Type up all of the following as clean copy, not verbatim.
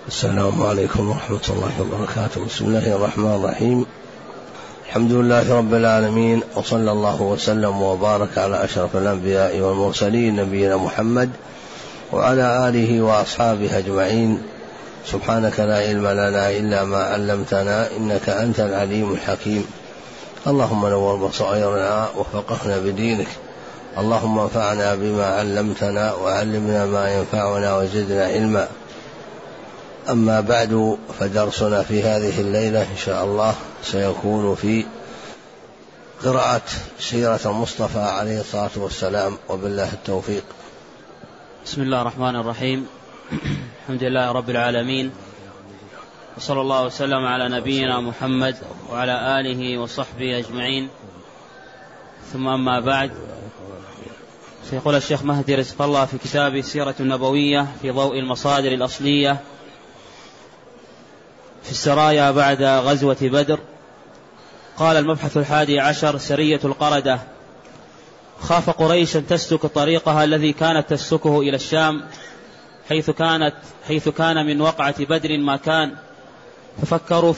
السلام عليكم ورحمة الله وبركاته. بسم الله الرحمن الرحيم. الحمد لله رب العالمين، وصلى الله وسلم وبارك على أشرف الأنبياء والمرسلين نبينا محمد وعلى آله وأصحابه أجمعين. سبحانك لا علم لنا إلا ما علمتنا إنك أنت العليم الحكيم. اللهم نور بصائرنا وفقهنا بدينك، اللهم انفعنا بما علمتنا وعلمنا ما ينفعنا وزدنا علما. أما بعد، فدرسنا في هذه الليلة إن شاء الله سيكون في قراءة سيرة المصطفى عليه الصلاة والسلام، وبالله التوفيق. بسم الله الرحمن الرحيم. الحمد لله رب العالمين، وصلى الله وسلم على نبينا محمد وعلى آله وصحبه أجمعين، ثم أما بعد. سيقول الشيخ مهدي رزق الله في كتابه السيرة النبوية في ضوء المصادر الأصلية في السرايا بعد غزوة بدر. قال: المبحث 11، سرية القردة. خاف قريش أن تسلك طريقها الذي كانت تسلكه إلى الشام، حيث كان من وقعة بدر ما كان، ففكروا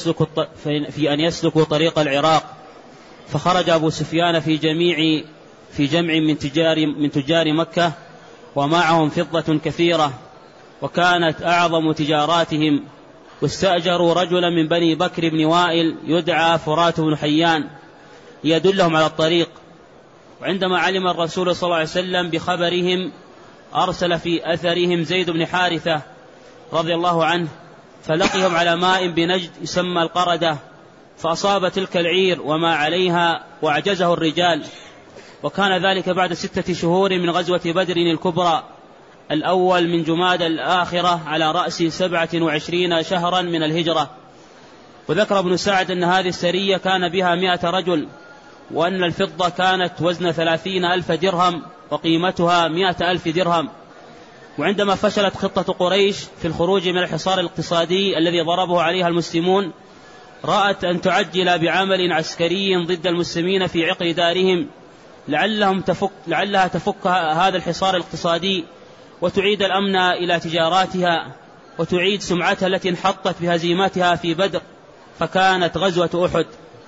في أن يسلكوا طريق العراق. فخرج أبو سفيان في جمع من تجار مكة، ومعهم فضة كثيرة، وكانت أعظم تجاراتهم، واستأجروا رجلا من بني بكر بن وائل يدعى فرات بن حيان ليدلهم على الطريق. وعندما علم الرسول صلى الله عليه وسلم بخبرهم أرسل في أثرهم زيد بن حارثة رضي الله عنه، فلقيهم على ماء بنجد يسمى القردة، فأصاب تلك العير وما عليها وأعجزه الرجال. وكان ذلك بعد 6 شهور من غزوة بدر الكبرى، الأول من جماد الآخرة، على رأس 27 شهرا من الهجرة. وذكر ابن سعد أن هذه السرية كان بها 100 رجل، وأن الفضة كانت وزن 30,000 درهم، وقيمتها 100,000 درهم. وعندما فشلت خطة قريش في الخروج من الحصار الاقتصادي الذي ضربه عليها المسلمون، رأت أن تعجل بعمل عسكري ضد المسلمين في عقر دارهم، لعلها تفك هذا الحصار الاقتصادي، وتعيد الأمن إلى تجاراتها، وتعيد سمعتها التي انحطت بهزيمتها في بدر، فكانت غزوة أحد.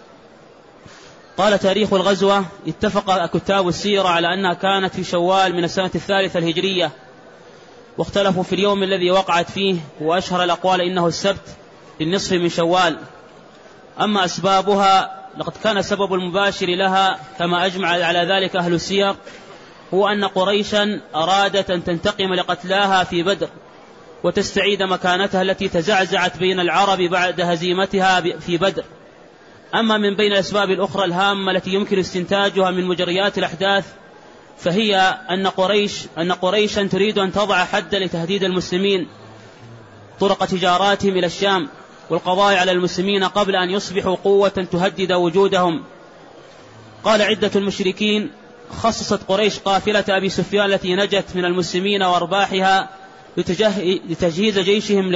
قال: تاريخ الغزوة: اتفق كتاب السيرة على أنها كانت في شوال من السنة 3 الهجرية، واختلفوا في اليوم الذي وقعت فيه، وأشهر الأقوال إنه السبت للنصف من شوال. أما أسبابها، لقد كان السبب المباشر لها كما أجمع على ذلك أهل السير هو أن قريشا أرادت أن تنتقم لقتلاها في بدر، وتستعيد مكانتها التي تزعزعت بين العرب بعد هزيمتها في بدر. أما من بين الأسباب الأخرى الهامة التي يمكن استنتاجها من مجريات الأحداث، فهي أن قريشا تريد أن تضع حدا لتهديد المسلمين طرق تجاراتهم إلى الشام، والقضاء على المسلمين قبل أن يصبحوا قوة تهدد وجودهم. قال: عدة المشركين خصصت قريش قافلة أبي سفيان التي نجت من المسلمين وأرباحها لتجهيز جيشهم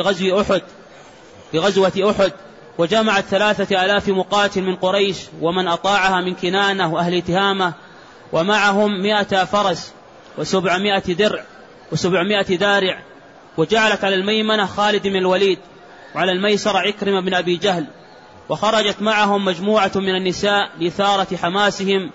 لغزوة أحد، وجمعت 3,000 مقاتل من قريش ومن أطاعها من كنانة وأهل تهامة، ومعهم 100 فرس و700 درع و700 دارع. وجعلت على الميمنة خالد بن الوليد، وعلى الميسر عكرمة بن أبي جهل. وخرجت معهم مجموعة من النساء لإثارة حماسهم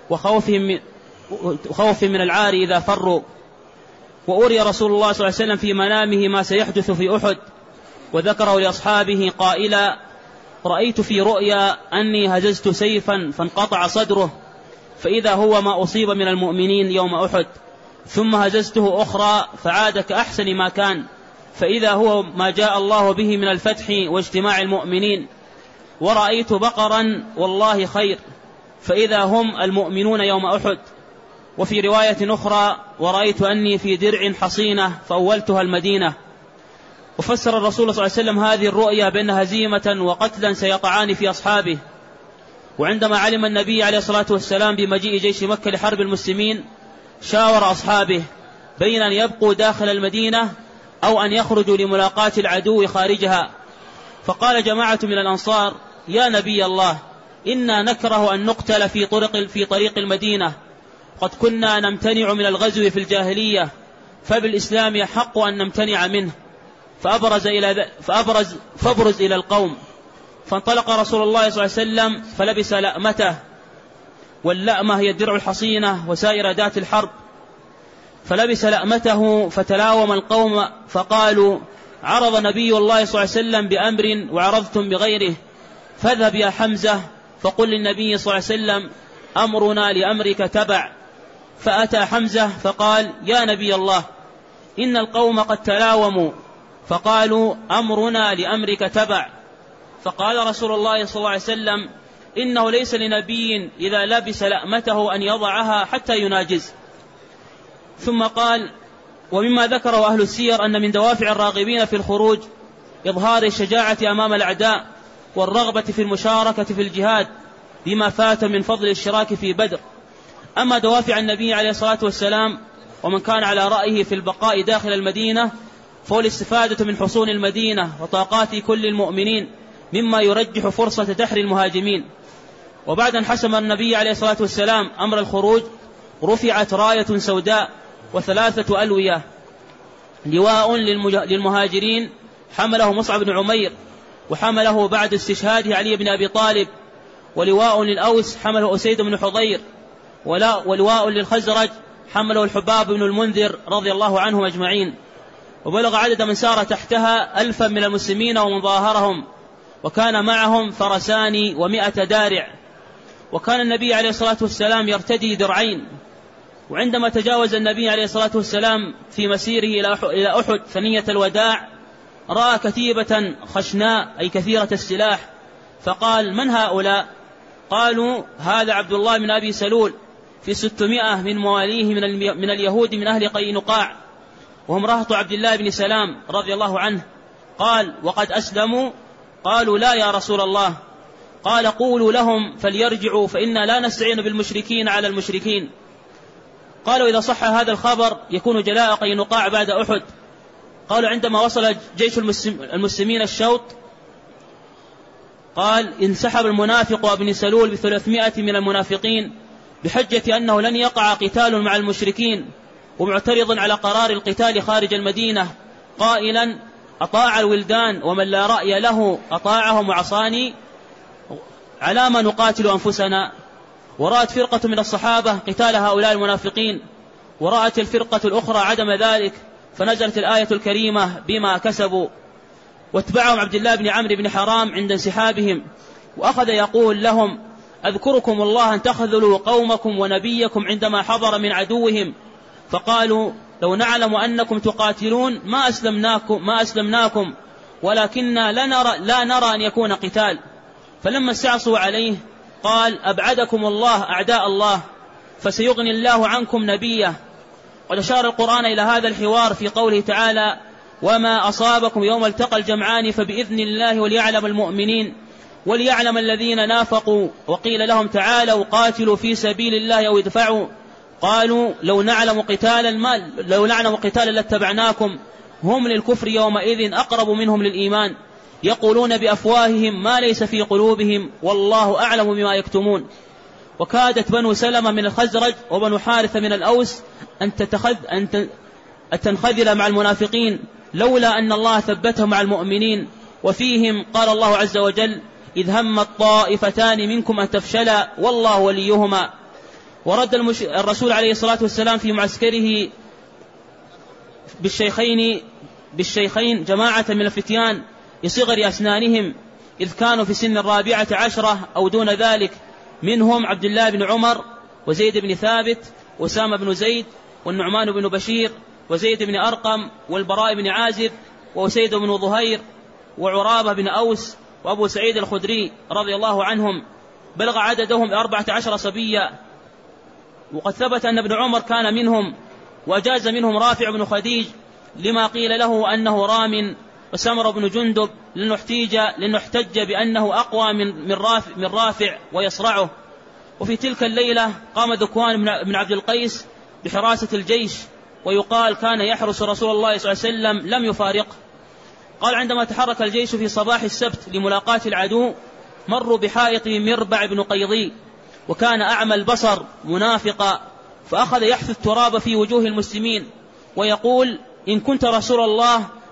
وخوفهم من العار إذا فروا. وأري رسول الله صلى الله عليه وسلم في منامه ما سيحدث في أحد، وذكره لأصحابه قائلا: رأيت في رؤيا أني هززت سيفا فانقطع صدره، فإذا هو ما أصيب من المؤمنين يوم أحد، ثم هززته أخرى فعاد كأحسن ما كان، فإذا هو ما جاء الله به من الفتح واجتماع المؤمنين. ورأيت بقرا والله خير، فإذا هم المؤمنون يوم أحد. وفي رواية أخرى: ورأيت أني في درع حصينة فأولتها المدينة. وفسر الرسول صلى الله عليه وسلم هذه الرؤيا بأن هزيمة وقتلا سيقعان في أصحابه. وعندما علم النبي عليه الصلاة والسلام بمجيء جيش مكة لحرب المسلمين، شاور أصحابه بين أن يبقوا داخل المدينة أو أن يخرجوا لملاقاة العدو خارجها. فقال جماعة من الأنصار: يا نبي الله، إنا نكره أن نقتل في طريق المدينة، قد كنا نمتنع من الغزو في الجاهلية، فبالإسلام يحق أن نمتنع منه. فابرز إلى القوم. فانطلق رسول الله صلى الله عليه وسلم فلبس لأمته، واللأمة هي الدرع الحصينة وسائر ذات الحرب. فلبس لأمته فتلاوم القوم فقالوا: عرض نبي الله صلى الله عليه وسلم بأمر وعرضتم بغيره، فاذهب يا حمزة فقل للنبي صلى الله عليه وسلم: أمرنا لأمرك تبع. فأتى حمزة فقال: يا نبي الله، إن القوم قد تلاوموا فقالوا: أمرنا لأمرك تبع. فقال رسول الله صلى الله عليه وسلم: إنه ليس لنبي إذا لبس لأمته أن يضعها حتى يناجز. ثم قال: ومما ذكره أهل السير أن من دوافع الراغبين في الخروج إظهار الشجاعة أمام الأعداء والرغبة في المشاركة في الجهاد بما فات من فضل الاشتراك في بدر. أما دوافع النبي عليه الصلاة والسلام ومن كان على رأيه في البقاء داخل المدينة فهو الاستفادة من حصون المدينة وطاقات كل المؤمنين مما يرجح فرصة دحر المهاجمين. وبعد أن حسم النبي عليه الصلاة والسلام أمر الخروج رفعت راية سوداء وثلاثة ألوية: لواء للمهاجرين حمله مصعب بن عمير وحمله بعد استشهاده علي بن أبي طالب، ولواء للأوس حمله أسيد بن حضير، ولواء للخزرج حمله الحباب بن المنذر رضي الله عنهم أجمعين. وبلغ عدد من سار تحتها 1000 من المسلمين ومن ظاهرهم، وكان معهم فرسان و100 دارع. وكان النبي عليه الصلاة والسلام يرتدي درعين. وعندما تجاوز النبي عليه الصلاة والسلام في مسيره إلى أحد ثنية الوداع رأى كتيبة خشناء أي كثيرة السلاح، فقال: من هؤلاء؟ قالوا: هذا عبد الله بن أبي سلول في 600 من مواليه من اليهود من أهل قينقاع، وهم رهط عبد الله بن سلام رضي الله عنه. قال: وقد أسلموا؟ قالوا: لا يا رسول الله. قال: قولوا لهم فليرجعوا فإنا لا نستعين بالمشركين على المشركين. قالوا: إذا صح هذا الخبر يكون جلاء قينقاع بعد أحد. قالوا: عندما وصل جيش المسلمين الشوط قال: انسحب المنافق وابن سلول ب300 من المنافقين بحجة أنه لن يقع قتال مع المشركين، ومعترض على قرار القتال خارج المدينة قائلا: أطاع الولدان ومن لا رأي له أطاعهم وعصاني، على ما نقاتل أنفسنا. ورأت فرقة من الصحابة قتال هؤلاء المنافقين، ورأت الفرقة الأخرى عدم ذلك، فنزلت الآية الكريمة: بما كسبوا. واتبعهم عبد الله بن عمرو بن حرام عند انسحابهم، وأخذ يقول لهم: أذكركم الله أن تخذلوا قومكم ونبيكم عندما حضر من عدوهم، فقالوا: لو نعلم أنكم تقاتلون ما أسلمناكم ولكننا لا نرى أن يكون قتال. فلما استعصوا عليه قال: أبعدكم الله أعداء الله فسيغني الله عنكم نبيه. قد أشار القرآن إلى هذا الحوار في قوله تعالى: وما أصابكم يوم التقى الجمعان فبإذن الله وليعلم المؤمنين وليعلم الذين نافقوا. وقيل لهم: تعالوا قاتلوا في سبيل الله أو ادفعوا. قالوا: لو نعلم قتالا لاتبعناكم هم للكفر يومئذ أقرب منهم للإيمان يقولون بأفواههم ما ليس في قلوبهم والله أعلم بما يكتمون. وكادت بنو سلمة من الخزرج وبنو حارثة من الأوس أن تنخذل مع المنافقين لولا أن الله ثبتهم مع المؤمنين. وفيهم قال الله عز وجل: إذ همت طائفتان منكم أن تفشلا والله وليهما. ورد الرسول عليه الصلاة والسلام في معسكره بالشيخين جماعة من الفتيان لصغر أسنانهم إذ كانوا في سن 14 أو دون ذلك، منهم عبد الله بن عمر وزيد بن ثابت وأسامة بن زيد والنعمان بن بشير وزيد بن أرقم والبراء بن عازب وأسيد بن ظهير وعرابة بن أوس وأبو سعيد الخدري رضي الله عنهم، بلغ عددهم 14 صبيا. وقد ثبت أن ابن عمر كان منهم، وأجاز منهم رافع بن خديج لما قيل له أنه رام، وسمر بن جندب لنحتج بأنه أقوى من رافع ويصرعه. وفي تلك الليلة قام ذكوان بن عبد القيس بحراسة الجيش، ويقال كان يحرس رسول الله صلى الله عليه وسلم لم يفارقه. قال: عندما تحرك الجيش في صباح السبت لملاقاة العدو مروا بحائط مربع بن قيضي، وكان أعمى البصر منافقا، فأخذ يحث التراب في وجوه المسلمين ويقول: إن كنت رسول الله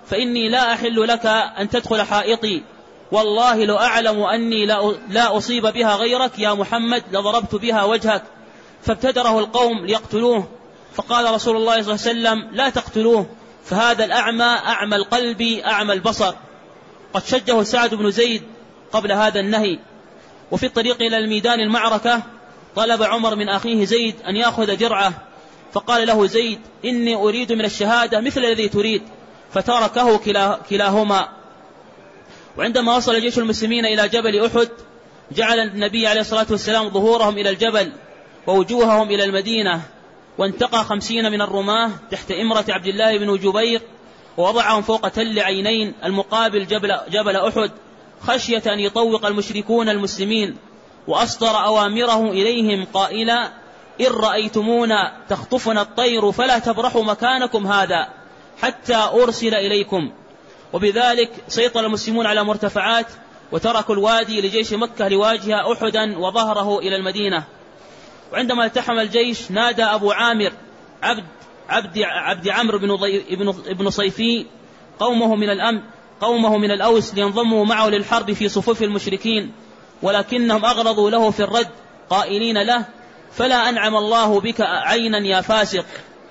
فإني لا أحل لك أن تدخل حائطي، والله لو أعلم أني لا أصيب بها غيرك يا محمد لضربت بها وجهك. فابتدره القوم ليقتلوه، فقال رسول الله صلى الله عليه وسلم لا تقتلوه، فهذا الأعمى أعمى القلب أعمى البصر. قد شجه سعد بن زيد قبل هذا النهي. وفي الطريق إلى الميدان المعركة طلب عمر من أخيه زيد أن يأخذ درعه، فقال له زيد إني أريد من الشهادة مثل الذي تريد، فتركه كلاهما. وعندما وصل جيش المسلمين إلى جبل أحد جعل النبي عليه الصلاة والسلام ظهورهم إلى الجبل ووجوههم إلى المدينة، وانتقى 50 من الرماة تحت إمرة عبد الله بن جبير ووضعهم فوق تل عينين المقابل جبل أحد خشية أن يطوق المشركون المسلمين، وأصدر أوامره إليهم قائلا إن رأيتمونا تخطفنا الطير فلا تبرحوا مكانكم هذا حتى أرسل إليكم. وبذلك سيطر المسلمون على مرتفعات وتركوا الوادي لجيش مكة لواجه أحدا وظهره إلى المدينة. وعندما التحم الجيش نادى أبو عامر عبد عمرو بن صيفي قومه من الأوس لينضموا معه للحرب في صفوف المشركين، ولكنهم أغرضوا له في الرد قائلين له فلا أنعم الله بك عينا يا فاسق.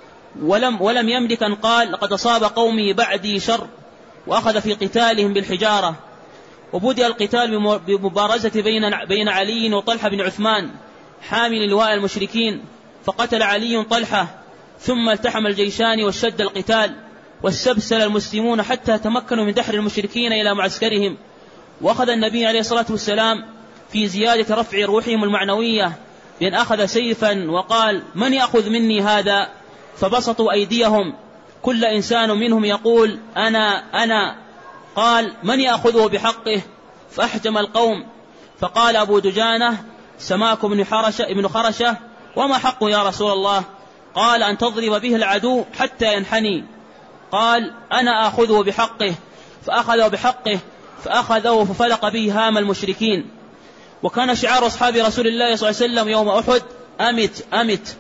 ولم يملك أن قال لقد أصاب قومي بعدي شر، وأخذ في قتالهم بالحجارة. وبدأ القتال بمبارزة بين علي وطلحة بن عثمان حامل لواء المشركين، فقتل علي طلحة، ثم التحم الجيشان واشتد القتال، واستبسل المسلمون حتى تمكنوا من دحر المشركين إلى معسكرهم. وأخذ النبي عليه الصلاة والسلام في زيادة رفع روحهم المعنوية بأن أخذ سيفا وقال من يأخذ مني هذا؟ فبسطوا أيديهم كل إنسان منهم يقول أنا. قال من يأخذه بحقه؟ فأحجم القوم. فقال أبو دجانة سماك ابن خرشة وما حقه يا رسول الله؟ قال أن تضرب به العدو حتى ينحني. قال أنا أخذه بحقه، فأخذه بحقه فأخذه ففلق به هام المشركين. وكان شعار أصحاب رسول الله صلى الله عليه وسلم يوم أحد أمت،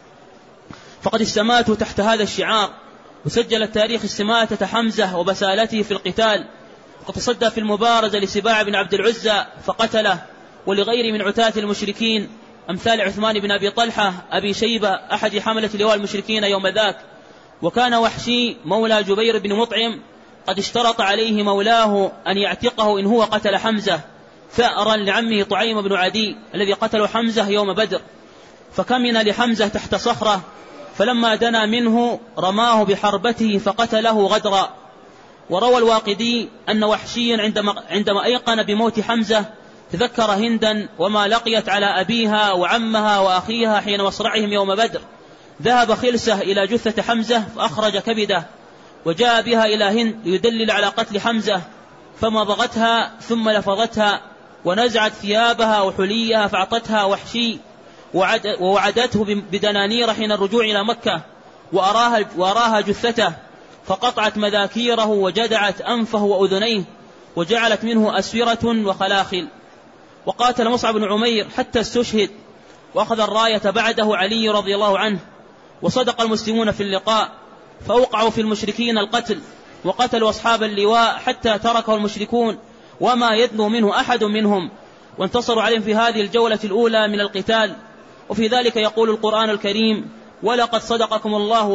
فقد استماتوا تحت هذا الشعار. وسجل التاريخ استماتة حمزة وبسالته في القتال، وقد تصدى في المبارزة لسباع بن عبد العزى فقتله، ولغير من عتاة المشركين أمثال عثمان بن أبي طلحة أبي شيبة أحد حملة لواء المشركين يوم ذاك. وكان وحشي مولى جبير بن مطعم قد اشترط عليه مولاه أن يعتقه إن هو قتل حمزة ثأرا لعمه طعيم بن عدي الذي قتل حمزة يوم بدر، فكمن لحمزة تحت صخرة، فلما دنا منه رماه بحربته فقتله غدرا. وروى الواقدي أن وحشيا عندما أيقن بموت حمزة تذكر هندا وما لقيت على أبيها وعمها وأخيها حين مصرعهم يوم بدر، ذهب خلسة إلى جثة حمزة فأخرج كبده وجاء بها إلى هند ليدلل على قتل حمزة، فمضغتها ثم لفظتها ونزعت ثيابها وحليها فأعطتها وحشي، ووعدته بدنانير حين الرجوع إلى مكة، وأراها جثته، فقطعت مذاكيره وجدعت أنفه وأذنيه وجعلت منه أسورة وخلاخل. وقاتل مصعب بن عمير حتى استشهد، وأخذ الراية بعده علي رضي الله عنه. وصدق المسلمون في اللقاء فأوقعوا في المشركين القتل، وقتلوا أصحاب اللواء حتى تركه المشركون وما يدنو منه أحد منهم، وانتصروا عليهم في هذه الجولة الأولى من القتال. وفي ذلك يقول القرآن الكريم ولقد صدقكم الله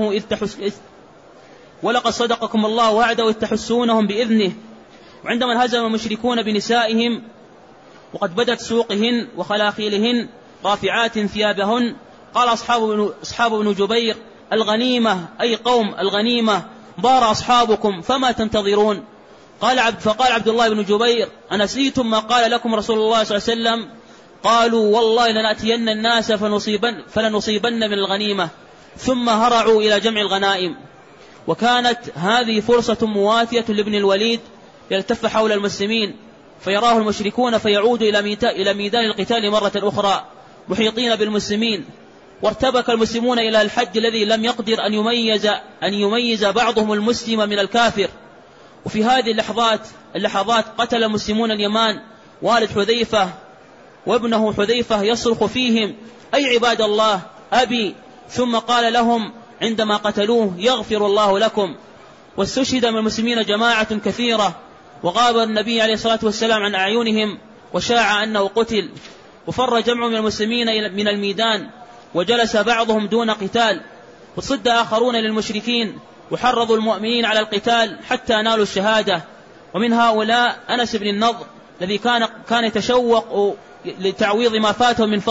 وعده إذ تحسونهم بإذنه. وعندما انهزم المشركون بنسائهم وقد بدت سوقهن وخلاخيلهن رافعات ثيابهن، قال أصحاب بن جبير الغنيمة أي قوم الغنيمة، بار أصحابكم فما تنتظرون؟ فقال عبد الله بن جبير أنسيتم ما قال لكم رسول الله صلى الله عليه وسلم؟ قالوا والله لنأتين الناس فلنصيبن من الغنيمة، ثم هرعوا إلى جمع الغنائم. وكانت هذه فرصة مواتية لابن الوليد يلتف حول المسلمين فيراه المشركون فيعود إلى ميدان القتال مرة أخرى محيطين بالمسلمين. وارتبك المسلمون إلى الحج الذي لم يقدر أن يميز بعضهم المسلم من الكافر. وفي هذه اللحظات قتل المسلمون اليمان والد حذيفة وابنه حذيفة يصرخ فيهم أي عباد الله أبي، ثم قال لهم عندما قتلوه يغفر الله لكم. واستشهد من المسلمين جماعة كثيرة، وغاب النبي عليه الصلاة والسلام عن أعينهم، وشاع أنه قتل. وفر جمع من المسلمين من الميدان، وجلس بعضهم دون قتال، وصد آخرون للمشركين، وحرضوا المؤمنين على القتال حتى نالوا الشهادة. ومن هؤلاء أنس بن النضر الذي كان يتشوق لتعويض ما فاته من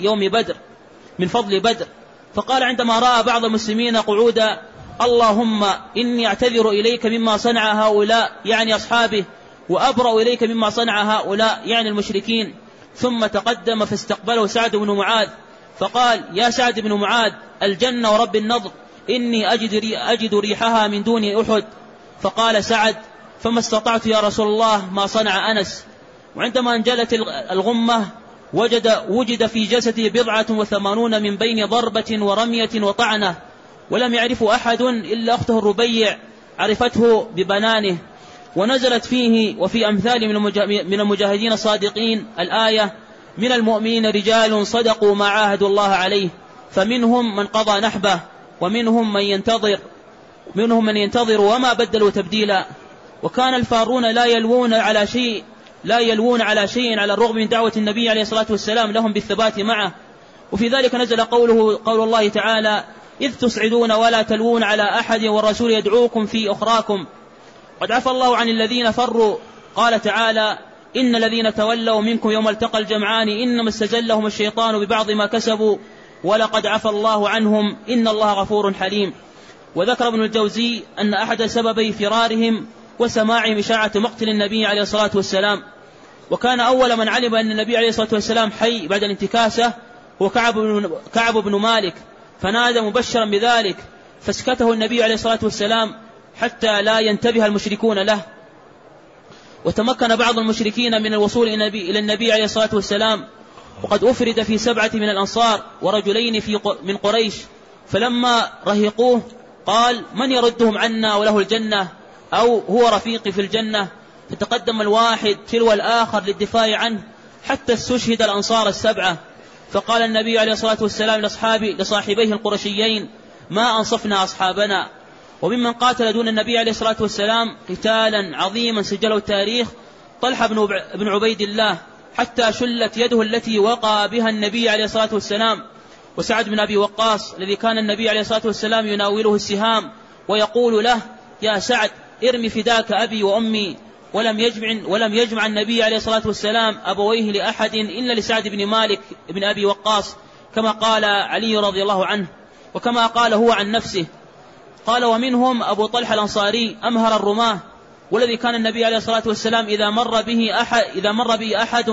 فضل بدر، فقال عندما رأى بعض المسلمين قعودا: اللهم إني أعتذر إليك مما صنع هؤلاء، يعني أصحابه، وأبرأ إليك مما صنع هؤلاء، يعني المشركين. ثم تقدم فاستقبله سعد بن معاذ فقال: يا سعد بن معاذ، الجنة ورب النضر، إني أجد ريحها من دون أحد. فقال سعد: فما استطعت يا رسول الله ما صنع أنس. وعندما انجلت الغمة وجد في جسده 87 من بين ضربة ورمية وطعنة، ولم يعرفه أحد إلا أخته الربيع، عرفته ببنانه. ونزلت فيه وفي أمثال من المجاهدين الصادقين الآية: من المؤمنين رجال صدقوا ما عاهدوا الله عليه، فمنهم من قضى نحبه، ومنهم من ينتظر وما بدلوا تبديلا. وكان الفارون لا يلوون على شيء على الرغم من دعوة النبي عليه الصلاة والسلام لهم بالثبات معه. وفي ذلك نزل قول الله تعالى: إذ تصعدون ولا تلوون على أحد والرسول يدعوكم في أخراكم. قد عفى الله عن الذين فروا، قال تعالى: إن الذين تولوا منكم يوم التقى الجمعان إنما استزلهم الشيطان ببعض ما كسبوا ولقد عفى الله عنهم إن الله غفور حليم. وذكر ابن الجوزي أن أحد سببي فرارهم وسماعهم إشاعة مقتل النبي عليه الصلاة والسلام، وكان أول من علم أن النبي عليه الصلاة والسلام حي بعد الانتكاسة هو كعب بن مالك، فنادى مبشرا بذلك، فاسكته النبي عليه الصلاة والسلام حتى لا ينتبه المشركون له. وتمكن بعض المشركين من الوصول إلى النبي عليه الصلاة والسلام، وقد أفرد في 7 من الأنصار ورجلين من قريش، فلما رهقوه قال: من يردهم عنا وله الجنة، أو هو رفيقي في الجنة؟ فتقدم الواحد تلو الآخر للدفاع عنه حتى استشهد الأنصار 7. فقال النبي عليه الصلاة والسلام لصاحبيه القرشيين: ما أنصفنا أصحابنا. وممن قاتل دون النبي عليه الصلاة والسلام قتالا عظيما سجله التاريخ طلحة بن عبيد الله، حتى شلت يده التي وقع بها النبي عليه الصلاة والسلام. وسعد بن أبي وقاص الذي كان النبي عليه الصلاة والسلام يناوله السهام ويقول له: يا سعد، ارمي فداك أبي وأمي. ولم يجمع النبي عليه الصلاة والسلام أبويه لأحد إلا لسعد بن مالك بن أبي وقاص، كما قال علي رضي الله عنه، وكما قال هو عن نفسه. قال: ومنهم أبو طلحة الأنصاري أمهر الرماه، والذي كان النبي عليه الصلاة والسلام إذا مر به أحد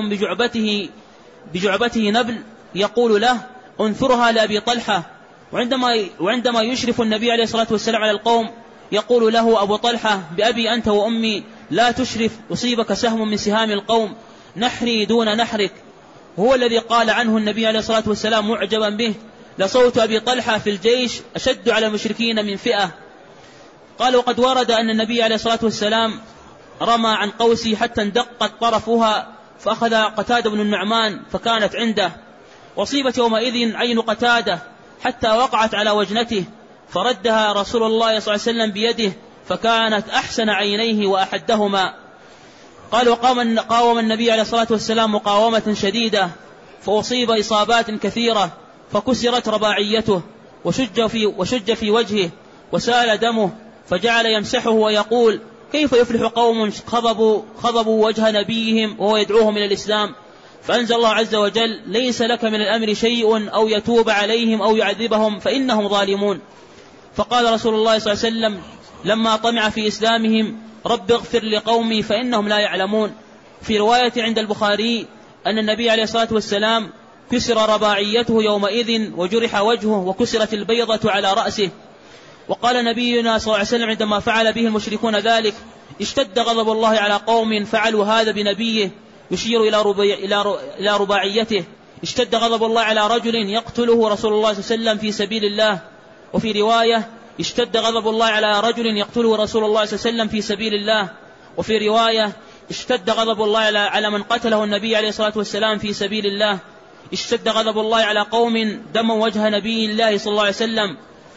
بجعبته نبل يقول له: انثرها لأبي طلحة. وعندما يشرف النبي عليه الصلاة والسلام على القوم يقول له أبو طلحة: بأبي أنت وأمي لا تشرف، يصيبك سهم من سهام القوم، نحري دون نحرك. هو الذي قال عنه النبي عليه الصلاة والسلام معجبا به: لصوت أبي طلحة في الجيش أشد على المشركين من فئة. قال: وقد ورد أن النبي عليه الصلاة والسلام رمى عن قوسه حتى اندقت طرفها، فأخذ قتادة بن النعمان فكانت عنده، وصيبت يومئذ عين قتادة حتى وقعت على وجنته، فردها رسول الله صلى الله عليه وسلم بيده، فكانت أحسن عينيه وأحدهما. قال: قاوم النبي عليه الصلاة والسلام مقاومة شديدة، فأصيب إصابات كثيرة، فكسرت رباعيته، وشج في وجهه، وسال دمه، فجعل يمسحه ويقول: كيف يفلح قوم خضبوا وجه نبيهم وهو يدعوهم إلى الإسلام؟ فأنزل الله عز وجل: ليس لك من الأمر شيء أو يتوب عليهم أو يعذبهم فإنهم ظالمون. فقال رسول الله صلى الله عليه وسلم لما طمع في إسلامهم: رب اغفر لقومي فإنهم لا يعلمون. في رواية عند البخاري أن النبي عليه الصلاة والسلام كسر رباعيته يومئذ، وجرح وجهه، وكسرت البيضة على رأسه. وقال نبينا صلى الله عليه وسلم عندما فعل به المشركون ذلك: اشتد غضب الله على قوم فعلوا هذا بنبيه، يشير إلى رباعيته. اشتد غضب الله على رجل يقتله رسول الله صلى الله عليه وسلم في سبيل الله. وفي رواية: اشتد غضب الله على رجل يقتله رسول الله صلى الله عليه وسلم في سبيل الله. وفي رواية: اشتد غضب الله على من قتله النبي عليه الصلاة والسلام في سبيل الله. اشتد غضب الله على قوم دموا وجه نبي الله صلى الله عليه وسلم.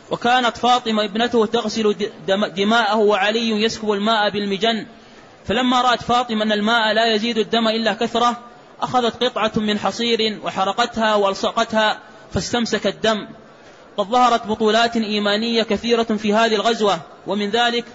وكانت فاطمة ابنته تغسل دماءه وعلي يسكب الماء بالمجن، فلما رأت فاطمة أن الماء لا يزيد الدم إلا كثرة أخذت قطعة من حصير وحرقتها وألصقتها فاستمسك الدم. قد ظهرت بطولات إيمانية كثيرة في هذه الغزوة، ومن ذلك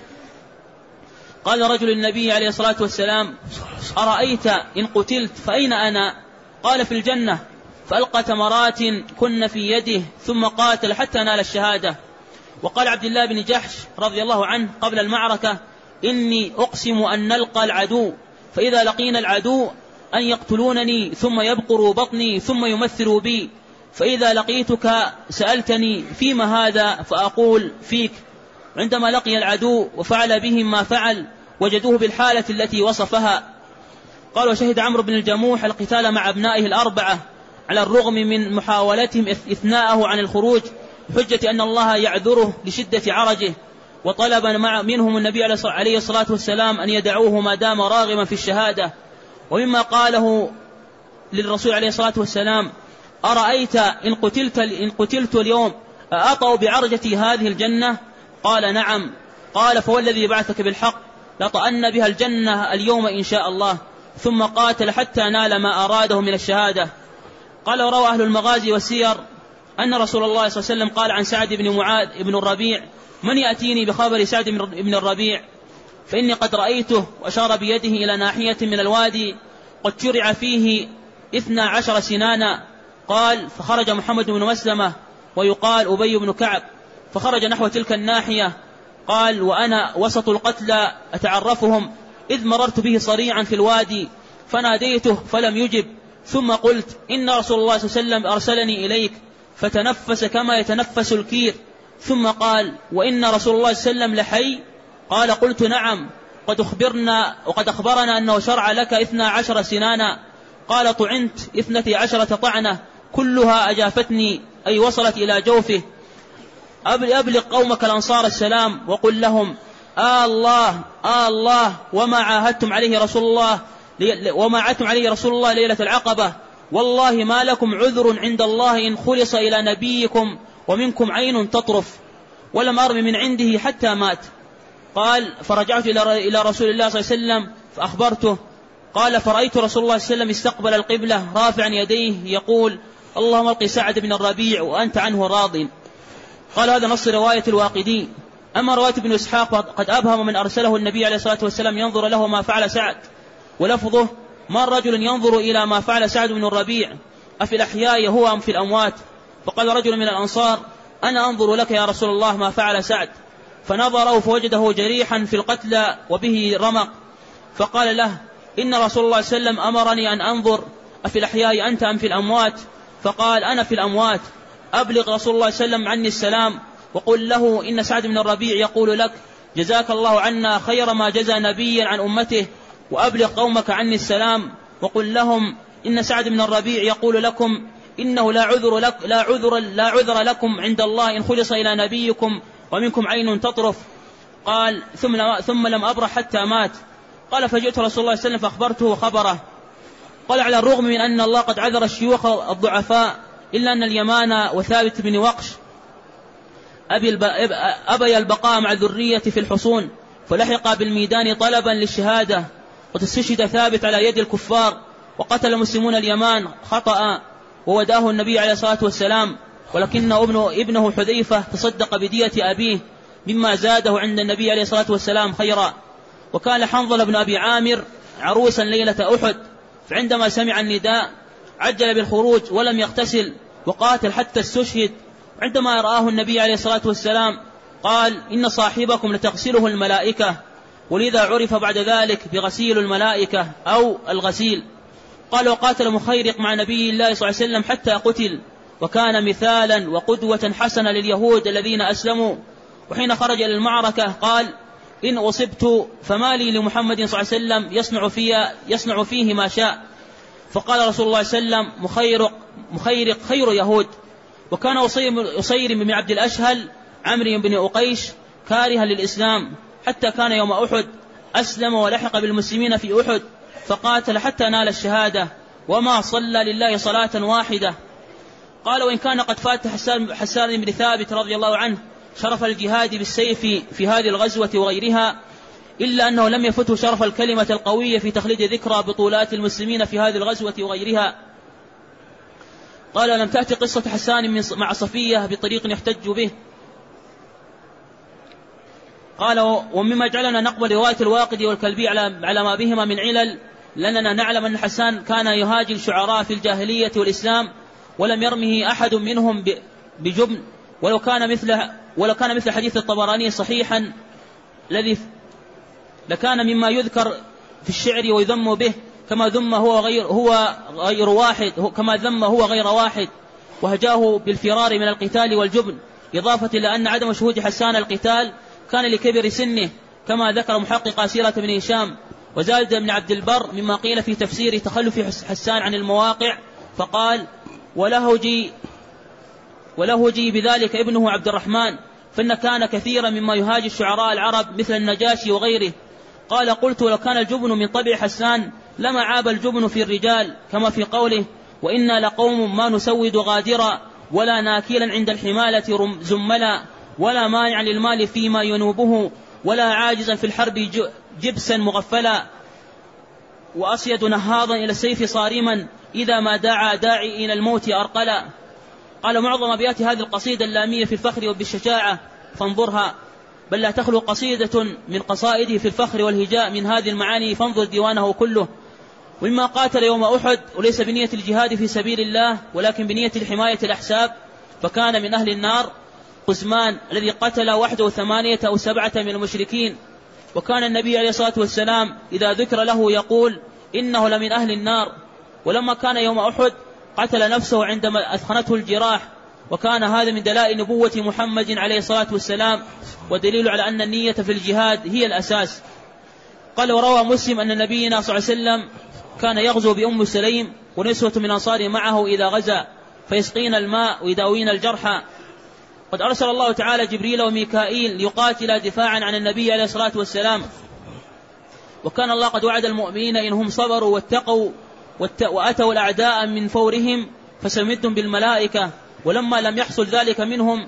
قال رجل النبي عليه الصلاة والسلام: أرأيت إن قتلت فأين أنا؟ قال: في الجنة. فألقى تمرات كن في يده ثم قاتل حتى نال الشهادة. وقال عبد الله بن جحش رضي الله عنه قبل المعركة: إني أقسم أن نلقى العدو، فإذا لقينا العدو أن يقتلونني ثم يبقروا بطني ثم يمثلوا بي، فإذا لقيتك سألتني فيما هذا فأقول فيك. عندما لقي العدو وفعل بهم ما فعل وجدوه بالحالة التي وصفها. قال: وشهد عمرو بن الجموح القتال مع أبنائه الأربعة على الرغم من محاولتهم إثناءه عن الخروج بحجة أن الله يعذره لشدة عرجه، وطلب منهم النبي عليه الصلاة والسلام أن يدعوه ما دام راغما في الشهادة. ومما قاله للرسول عليه الصلاة والسلام: أرأيت إن قتلت اليوم أأطأ بعرجتي هذه الجنة؟ قال: نعم. قال: فوالذي بعثك بالحق لطأن بها الجنة اليوم إن شاء الله. ثم قاتل حتى نال ما أراده من الشهادة. قال: وروى أهل المغازي والسير أن رسول الله صلى الله عليه وسلم قال عن سعد بن معاذ بن الربيع: من يأتيني بخبر سعد بن الربيع فإني قد رأيته، وأشار بيده إلى ناحية من الوادي قد شرع فيه 12 سنانا. قال: فخرج محمد بن مسلمة ويقال أبي بن كعب، فخرج نحو تلك الناحية. قال: وأنا وسط القتلى أتعرفهم، إذ مررت به صريعا في الوادي فناديته فلم يجب، ثم قلت: إن رسول الله صلى الله عليه وسلم أرسلني إليك، فتنفس كما يتنفس الكير، ثم قال: وإن رسول الله صلى الله عليه وسلم لحي؟ قال: قلت: نعم، وقد أخبرنا أنه شرع لك 12 سنانا. قال: طعنت 12 طعنة كلها أجافتني، أي وصلت إلى جوفه. أبلغ قومك الأنصار السلام وقل لهم: الله وما عاهدتم عليه رسول الله ليلة العقبة، والله ما لكم عذر عند الله إن خلص إلى نبيكم ومنكم عين تطرف، ولم أرم من عنده حتى مات. قال: فرجعت إلى رسول الله صلى الله عليه وسلم فأخبرته. قال: فرأيت رسول الله صلى الله عليه وسلم استقبل القبلة رافعا يديه يقول: اللهم الق سعد بن الربيع وأنت عنه راض. قال: هذا نص رواية الواقدي. أما رواية ابن إسحاق قد أبهم من أرسله النبي عليه الصلاة والسلام ينظر له ما فعل سعد، ولفظه: ما رجل ينظر إلى ما فعل سعد بن الربيع أفي الأحياء هو أم في الأموات؟ فقال رجل من الأنصار: أنا أنظر لك يا رسول الله ما فعل سعد. فنظره فوجده جريحا في القتلى وبه رمق، فقال له: إن رسول الله صلى الله عليه وسلم أمرني أن أنظر أفي الأحياء أنت أم في الأموات؟ فقال: أنا في الأموات. أبلغ رسول الله صلى الله عليه وسلم عني السلام وقل له إن سعد بن الربيع يقول لك: جزاك الله عنا خير ما جزى نبيا عن أمته، وأبلغ قومك عني السلام وقل لهم إن سعد بن الربيع يقول لكم إنه لا عذر لكم عند الله إن خلص إلى نبيكم ومنكم عين تطرف. قال: ثم لم أبرح حتى مات. قال: فجئت رسول الله صلى الله عليه وسلم فأخبرته خبره. قال: على الرغم من أن الله قد عذر الشيوخ الضعفاء إلا أن اليمان وثابت بن وقش أبي البقاء مع الذرية في الحصون، فلحق بالميدان طلبا للشهادة، وتستشهد ثابت على يد الكفار، وقتل المسلمون اليمان خطأ ووداه النبي عليه الصلاة والسلام، ولكن ابنه حذيفة تصدق بدية أبيه مما زاده عند النبي عليه الصلاة والسلام خيرا. وكان حنظل بن أبي عامر عروسا ليلة أحد، فعندما سمع النداء عجل بالخروج ولم يغتسل وقاتل حتى استشهد. عندما رآه النبي عليه الصلاة والسلام قال: إن صاحبكم لتغسله الملائكة، ولذا عرف بعد ذلك بغسيل الملائكة أو الغسيل. قال: وقاتل مخيرق مع نبي الله صلى الله عليه وسلم حتى قتل، وكان مثالا وقدوة حسنة لليهود الذين أسلموا. وحين خرج إلى المعركة قال: إن أصبت فما لي لمحمد صلى الله عليه وسلم يصنع فيه ما شاء. فقال رسول الله صلى الله عليه وسلم: مخيرق خير يهود. وكان أصير بن عبد الأشهل عمرو بن أقيش كارها للإسلام، حتى كان يوم أحد أسلم ولحق بالمسلمين في أحد، فقاتل حتى نال الشهادة، وما صلى لله صلاة واحدة. قال: وإن كان قد فات حسان بن ثابت رضي الله عنه شرف الجهاد بالسيف في هذه الغزوة وغيرها، إلا أنه لم يفته شرف الكلمة القوية في تخليد ذكرى بطولات المسلمين في هذه الغزوة وغيرها. قال: لم تأتي قصة حسان مع صفية بطريق يحتج به. قال: ومما جعلنا نقبل رواية الواقدي والكلبي على ما بهما من علل، لأننا نعلم أن حسان كان يهاجم الشعراء في الجاهلية والإسلام، ولم يرمه أحد منهم بجبن، ولو كان مثل حديث الطبراني صحيحا الذي لكان مما يذكر في الشعر ويذم به، كما ذم هو غير واحد وهجاه بالفرار من القتال والجبن، إضافة إلى أن عدم شهود حسان القتال كان لكبر سنه، كما ذكر محقق سيرة بن هشام. وزاد بن عبد البر مما قيل في تفسير تخلف حسان عن المواقع، فقال: ولهجي بذلك ابنه عبد الرحمن، فإن كان كثيرا مما يهاجي الشعراء العرب مثل النجاشي وغيره. قال: قلت: لو كان الجبن من طبع حسان لما عاب الجبن في الرجال، كما في قوله: وإنا لقوم ما نسود غادرا، ولا ناكيلا عند الحمالة زملا، ولا مانع للمال فيما ينوبه، ولا عاجزا في الحرب جبسا مغفلا، وأصيد نهاضا إلى السيف صارما، إذا ما دعا داعي إلى الموت أرقلا. قال: معظم أبيات هذه القصيدة اللامية في الفخر وبالشجاعة فانظرها، بل لا تخلو قصيدة من قصائده في الفخر والهجاء من هذه المعاني، فانظر ديوانه كله. ومما قاتل يوم أحد وليس بنية الجهاد في سبيل الله، ولكن بنية حماية الأحساب، فكان من أهل النار قزمان الذي قتل وحده 8 أو 7 من المشركين. وكان النبي عليه الصلاة والسلام إذا ذكر له يقول إنه لمن أهل النار. ولما كان يوم أحد قتل نفسه عندما أثخنته الجراح، وكان هذا من دلائل نبوة محمد عليه الصلاة والسلام، ودليل على أن النية في الجهاد هي الأساس. قال: وروى مسلم أن نبينا صلى الله عليه وسلم كان يغزو بأم سليم ونسوة من أنصاره معه إذا غزا، فيسقين الماء ويداوين الجرحى. قد أرسل الله تعالى جبريل وميكائيل ليقاتل دفاعا عن النبي عليه الصلاة والسلام، وكان الله قد وعد المؤمنين إنهم صبروا واتقوا وأتوا الأعداء من فورهم فسمدهم بالملائكة. ولما لم يحصل ذلك منهم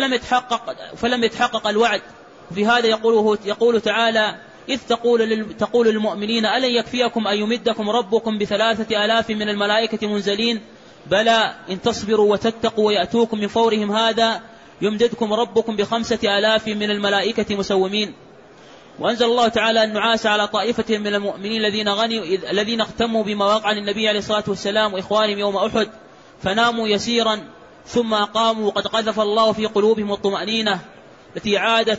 فلم يتحقق الوعد. في هذا يقول تعالى: إذ تقول للمؤمنين ألن يكفيكم أن يمدكم ربكم ب3,000 من الملائكة منزلين، بلى إن تصبروا وتتقوا ويأتوكم من فورهم هذا يمددكم ربكم ب5,000 من الملائكة مسومين. وأنزل الله تعالى النعاس على طائفة من المؤمنين الذين اغتموا بما وقع للنبي عليه الصلاة والسلام وإخوانهم يوم أحد، فناموا يسيرا ثم قاموا، وقد قذف الله في قلوبهم الطمأنينة التي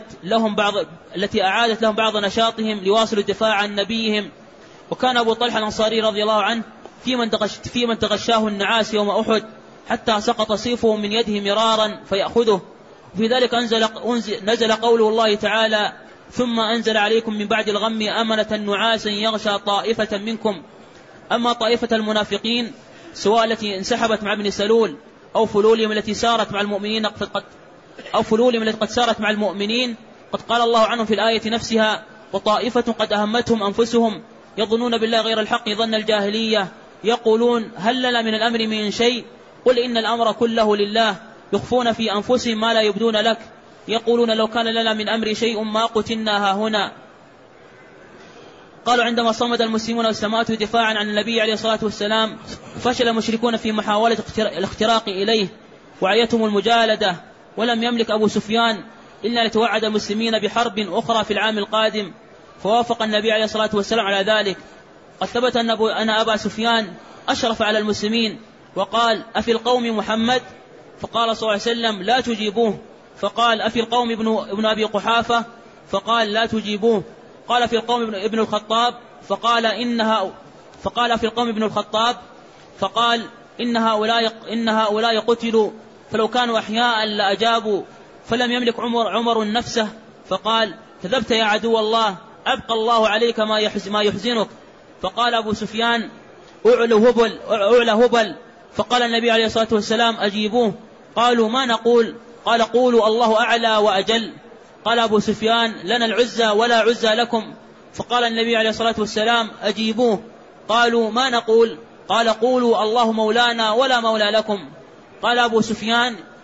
أعادت لهم بعض نشاطهم ليواصلوا الدفاع عن نبيهم. وكان أبو طلحة الأنصاري رضي الله عنه في من تغشاه النعاس يوم أحد حتى سقط سيفه من يده مرارا فيأخذه. وفي ذلك نزل قوله الله تعالى: ثم أنزل عليكم من بعد الغم أمنة نعاسا يغشى طائفة منكم. أما طائفة المنافقين سواء التي انسحبت مع ابن سلول أو فلولهم التي سارت مع المؤمنين قد سارت مع المؤمنين، قد قال الله عنهم في الآية نفسها: وطائفة قد أهمتهم أنفسهم يظنون بالله غير الحق ظن الجاهلية، يقولون هل لنا من الأمر من شيء، قل إن الأمر كله لله، يخفون في أنفسهم ما لا يبدون لك، يقولون لو كان لنا من أمر شيء ما قتلنا هنا. قالوا: عندما صمد المسلمون والسماء دفاعا عن النبي عليه الصلاة والسلام، فشل المشركون في محاولة الاختراق إليه وعيتهم المجالدة، ولم يملك أبو سفيان إلا لتوعد المسلمين بحرب أخرى في العام القادم، فوافق النبي عليه الصلاة والسلام على ذلك. قد ثبت أن أبا سفيان أشرف على المسلمين وقال: أفي القوم محمد؟ فقال صلى الله عليه وسلم: لا تجيبوه. فقال: أفي القوم ابن أبي قحافة؟ فقال: لا تجيبوه. قال: في القوم ابن الخطاب؟ فقال: في القوم ابن الخطاب؟ فقال: إن هؤلاء قتلوا، فلو كانوا أحياء لأجابوا. فلم يملك عمر نفسه، فقال: كذبت يا عدو الله، أبقى الله عليك ما يحزنك. فقال أبو سفيان: أعلى هبل. فقال النبي عليه الصلاة والسلام: أجيبوه. قالوا: ما نقول؟ قال: قولوا الله أعلى وأجل. قال أبو سفيان: لنا العزى ولا عزى لكم. فقال النبي عليه الصلاة والسلام: أجيبوه. قالوا: ما نقول؟ قال: قولوا الله مولانا ولا مولى لكم. قال أبو سفيان: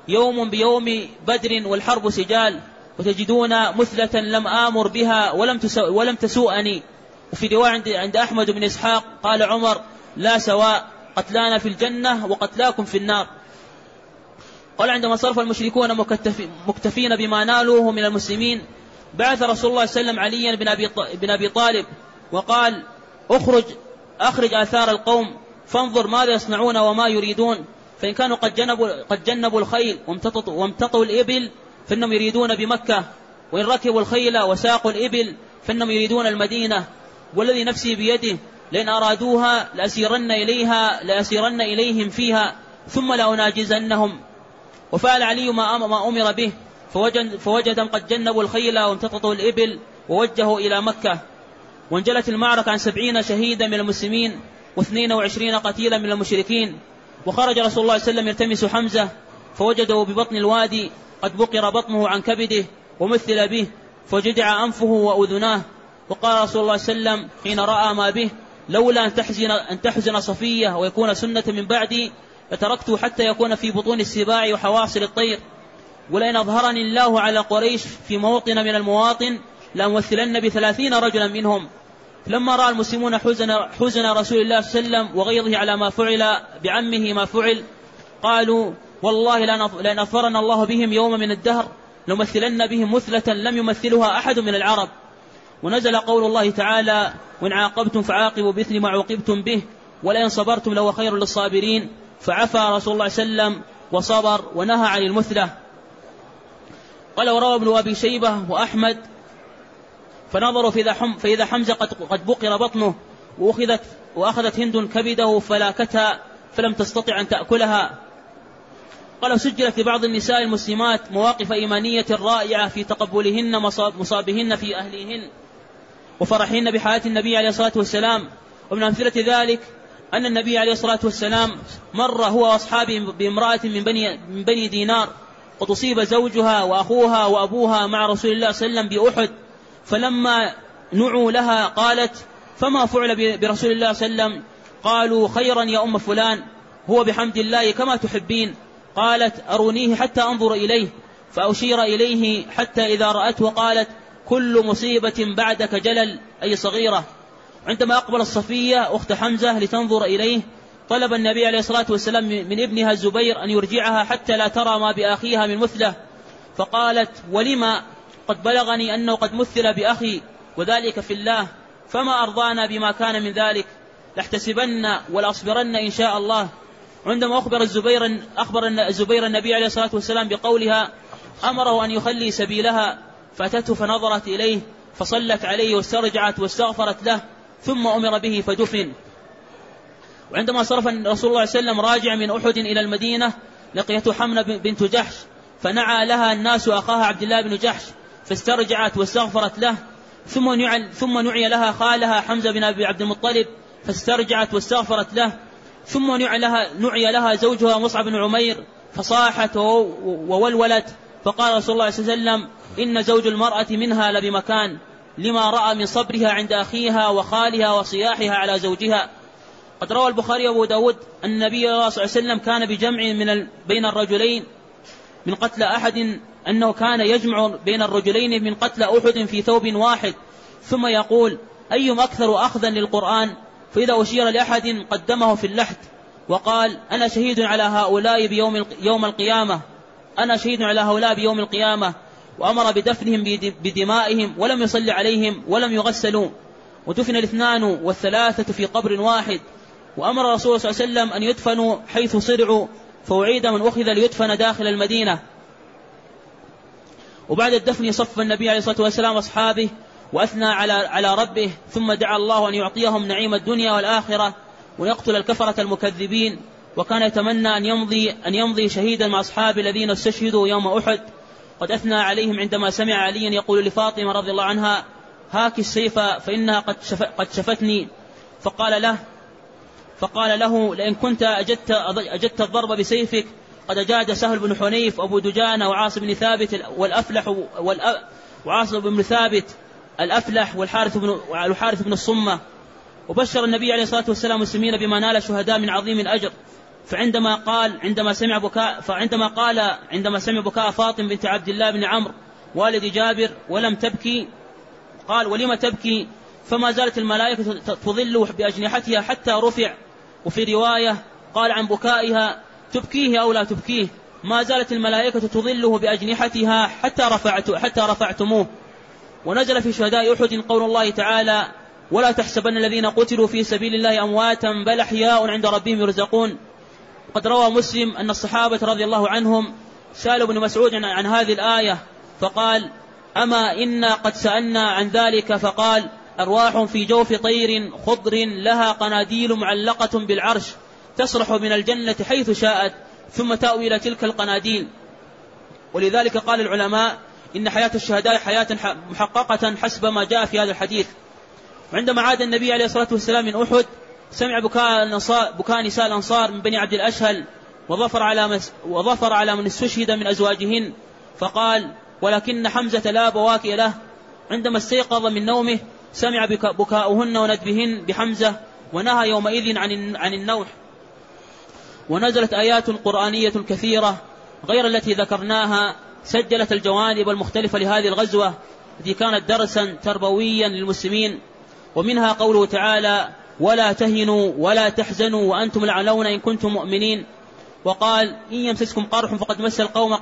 يوم بيوم بدر والحرب سجال، وتجدون مثلة لم آمر بها ولم تسوءني. وفي رواية عند أحمد بن إسحاق قال عمر: لا سواء، قتلانا في الجنة وقتلاكم في النار. قال: عندما صرف المشركون مكتفين بما نالوه من المسلمين، بعث رسول الله صلى الله عليه وسلم عليا بن أبي طالب وقال: أخرج آثار القوم فانظر ماذا يصنعون وما يريدون، فإن كانوا قد جنبوا الخيل وامتطوا الإبل فإنهم يريدون بمكة، وإن ركبوا الخيل وساقوا الإبل فإنهم يريدون المدينة، والذي نفسي بيده لئن أرادوها لأسيرن إليهم فيها ثم لأناجزنهم. وفعل علي ما أمر به، فوجدهم قد جنبوا الخيل وامتطوا الإبل ووجهوا إلى مكة. وانجلت المعركة عن 70 شهيدا من المسلمين و22 قتيلا من المشركين. وخرج رسول الله صلى الله عليه وسلم يلتمس حمزة، فوجده ببطن الوادي قد بقر بطنه عن كبده ومثل به، فجدع أنفه وأذناه. وقال رسول الله صلى الله عليه وسلم حين رأى ما به: لولا أن تحزن صفية ويكون سنة من بعدي لتركته حتى يكون في بطون السباع وحواصل الطير، ولئن أظهرني الله على قريش في موطن من المواطن لأمثلن ب30 رجلا منهم. لما رأى المسلمون حزن رسول الله صلى الله عليه وسلم وغيظه على ما فعل بعمه ما فعل، قالوا: والله لأن أظفرنا الله بهم يوم من الدهر لمثلن بهم مثلة لم يمثلها أحد من العرب. ونزل قول الله تعالى: وإن عاقبتم فعاقبوا بمثل ما عوقبتم به ولئن صبرتم لهو خير للصابرين. فعفى رسول الله صلى الله عليه وسلم وصبر ونهى عن المثلة. قال: وروى ابن أبي شيبة وأحمد: فنظروا فإذا حمزة قد بقر بطنه، وأخذت هند كبده فلاكتها فلم تستطع أن تأكلها. قال: سجلت لبعض النساء المسلمات مواقف إيمانية رائعة في تقبلهن مصابهن في أهليهن وفرحهن بحياة النبي عليه الصلاة والسلام. ومن أمثلة ذلك أن النبي عليه الصلاة والسلام مر هو وأصحابه بامرأة من بني دينار، وتصيب زوجها وأخوها وأبوها مع رسول الله صلى الله عليه وسلم بأحد، فلما نعوا لها قالت: فما فعل برسول الله صلى الله عليه وسلم؟ قالوا: خيرا يا أم فلان، هو بحمد الله كما تحبين. قالت: أرونيه حتى أنظر إليه، فأشير إليه حتى إذا رأته قالت: كل مصيبة بعدك جلل، أي صغيرة. عندما أقبل الصفية أخت حمزة لتنظر إليه، طلب النبي عليه الصلاة والسلام من ابنها الزبير أن يرجعها حتى لا ترى ما بأخيها من مثله، فقالت: ولما؟ قد بلغني أنه قد مثل بأخي وذلك في الله، فما أرضانا بما كان من ذلك، لاحتسبن ولأصبرن إن شاء الله. عندما أخبر الزبير النبي عليه الصلاة والسلام بقولها، أمره أن يخلي سبيلها، فأتته فنظرت إليه فصلت عليه واسترجعت واستغفرت له، ثم أمر به فدفن. وعندما صرف رسول الله صلى الله عليه وسلم راجع من أحد إلى المدينة، لقيته حمنة بنت جحش، فنعى لها الناس أخاها عبد الله بن جحش، فاسترجعت واستغفرت له، ثم نعي لها خالها حمزة بن أبي عبد المطلب، فاسترجعت واستغفرت له، ثم نعي لها زوجها مصعب بن عمير، فصاحت وولولت، فقال رسول الله صلى الله عليه وسلم: إن زوج المرأة منها لبمكان، لما رأى من صبرها عند أخيها وخالها وصياحها على زوجها. قد روى البخاري وأبو داود أن النبي صلى الله عليه وسلم كان بجمع بين الرجلين من قتل أحد، أنه كان يجمع بين الرجلين من قتل أحد في ثوب واحد، ثم يقول: أيهم أكثر أخذا للقرآن؟ فإذا أشير لأحد قدمه في اللحد، وقال: أنا شهيد على هؤلاء يوم القيامة، أنا شهيد على هؤلاء بيوم القيامة. وأمر بدفنهم بدمائهم، ولم يصلي عليهم ولم يغسلوا، ودفن 2 و3 في قبر واحد. وأمر رسول صلى الله عليه وسلم أن يدفنوا حيث صرعوا، فوعيد من أخذ ليدفن داخل المدينة. وبعد الدفن صف النبي عليه الصلاة والسلام أصحابه وأثنى على ربه، ثم دعا الله أن يعطيهم نعيم الدنيا والآخرة ويقتل الكفرة المكذبين. وكان يتمنى أن يمضي شهيدا مع أصحاب الذين استشهدوا يوم أحد. قد أثنى عليهم عندما سمع علي يقول لفاطمة رضي الله عنها: هاك السيف فإنها قد شفتني. فقال له: لئن كنت أجدت الضرب بسيفك قد أجاد سهل بن حنيف وأبو دجانة وعاصم بن ثابت وعاصم بن ثابت الأفلح والحارث بن الصمة. وبشر النبي عليه الصلاة والسلام المسلمين بما نال شهداء من عظيم الأجر، عندما سمع بكاء فاطمة بنت عبد الله بن عمرو والد جابر ولم تبكي قال: ولم تبكي؟ فما زالت الملائكة تظل بأجنحتها حتى رفع. وفي رواية قال عن بكائها: تبكيه أو لا تبكيه، ما زالت الملائكة تظله بأجنحتها حتى رفعتموه. ونزل في شهداء أحد قول الله تعالى: ولا تحسبن الذين قتلوا في سبيل الله أمواتا بل أحياء عند ربهم يرزقون. وقد روى مسلم أن الصحابة رضي الله عنهم سألوا ابن مسعود عن هذه الآية فقال: أما إنا قد سألنا عن ذلك، فقال: أرواح في جوف طير خضر لها قناديل معلقة بالعرش تسرح من الجنة حيث شاءت ثم تأوي إلى تلك القناديل. ولذلك قال العلماء إن حياة الشهداء حياة محققة حسب ما جاء في هذا الحديث. وعندما عاد النبي عليه الصلاة والسلام من أحد سمع بكاء نساء الأنصار من بني عبد الأشهل وظفر على من استشهد من أزواجهن، فقال: ولكن حمزة لا بواكي له. عندما استيقظ من نومه سمع بكاؤهن وندبهن بحمزة ونهى يومئذ عن النوح. ونزلت آيات قرآنية كثيرة غير التي ذكرناها سجلت الجوانب المختلفة لهذه الغزوة التي كانت درسا تربويا للمسلمين. ومنها قوله تعالى: ولا تهنوا ولا تحزنوا وأنتم الأعلون إن كنتم مؤمنين. وقال: إن يمسسكم قرح فقد مس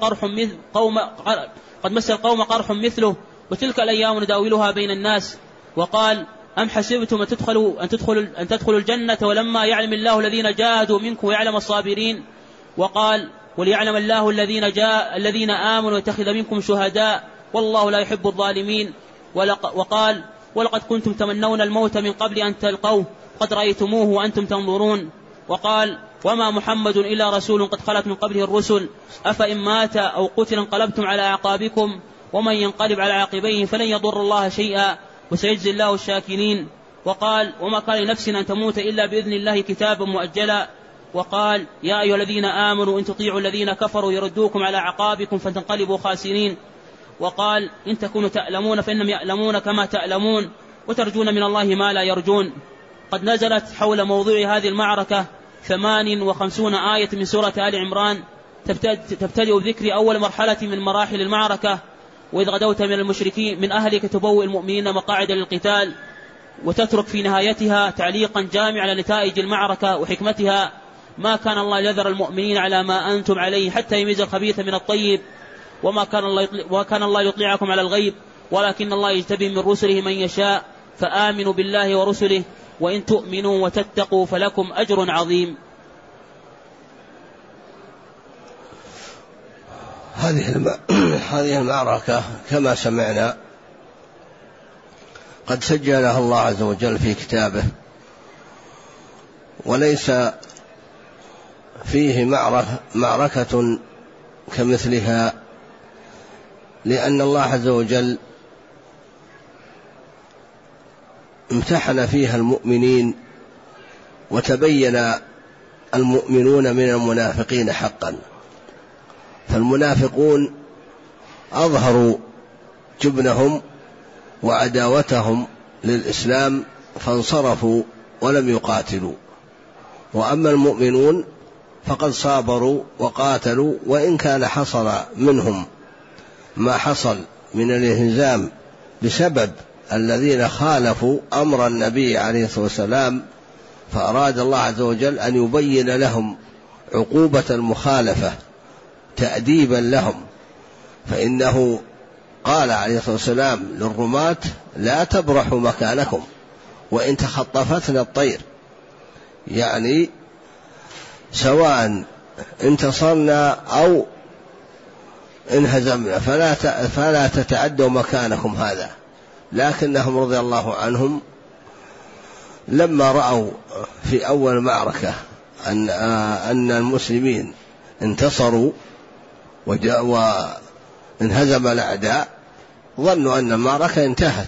القوم قرح مثله وتلك الأيام نداولها بين الناس. وقال: أم حسبتم أن تدخلوا الجنة ولما يعلم الله الذين جاهدوا منكم ويعلم الصابرين. وقال: وليعلم الله الذين آمنوا ويتخذ منكم شهداء والله لا يحب الظالمين. وقال: ولقد كنتم تمنون الموت من قبل أن تلقوه قد رأيتموه وأنتم تنظرون. وقال: وما محمد إلا رسول قد خلت من قبله الرسل أفإن مات أو قتل انقلبتم على أعقابكم ومن ينقلب على عقبيه فلن يضر الله شيئا وسيجزي الله الشاكرين. وقال: وما كان لنفس أن تموت إلا بإذن الله كتابا مؤجلا. وقال: يا أيها الذين آمنوا إن تطيعوا الذين كفروا يردوكم على أعقابكم فتنقلبوا خاسرين. وقال: إن تكونوا تألمون فإنهم يألمون كما تألمون وترجون من الله ما لا يرجون. قد نزلت حول موضوع هذه المعركة 58 آية من سورة آل عمران تبتدئ بذكر أول مرحلة من مراحل المعركة: وإذ غدوت من المشركين من أهلك تبوئ المؤمنين مقاعد للقتال، وتترك في نهايتها تعليقا جامعا على نتائج المعركة وحكمتها: ما كان الله يذر المؤمنين على ما أنتم عليه حتى يميز الخبيث من الطيب وما كان الله يطلعكم على الغيب ولكن الله يجتبي من رسله من يشاء فآمنوا بالله ورسله وإن تؤمنوا وتتقوا فلكم أجر عظيم. هذه المعركة كما سمعنا قد سجلها الله عز وجل في كتابه، وليس فيه معركة كمثلها، لأن الله عز وجل امتحن فيها المؤمنين وتبين المؤمنون من المنافقين حقا. فالمنافقون أظهروا جبنهم وعداوتهم للإسلام فانصرفوا ولم يقاتلوا، وأما المؤمنون فقد صابروا وقاتلوا، وإن كان حصل منهم ما حصل من الانهزام بسبب الذين خالفوا أمر النبي عليه الصلاة والسلام، فأراد الله عز وجل أن يبين لهم عقوبة المخالفة تأديبا لهم. فإنه قال عليه الصلاة والسلام للرماة: لا تبرحوا مكانكم وإن تخطفتنا الطير، يعني سواء انتصرنا أو انهزمنا فلا تتعدوا مكانكم هذا. لكنهم رضي الله عنهم لما رأوا في أول معركة أن المسلمين انتصروا وانهزم الأعداء ظنوا أن المعركة انتهت،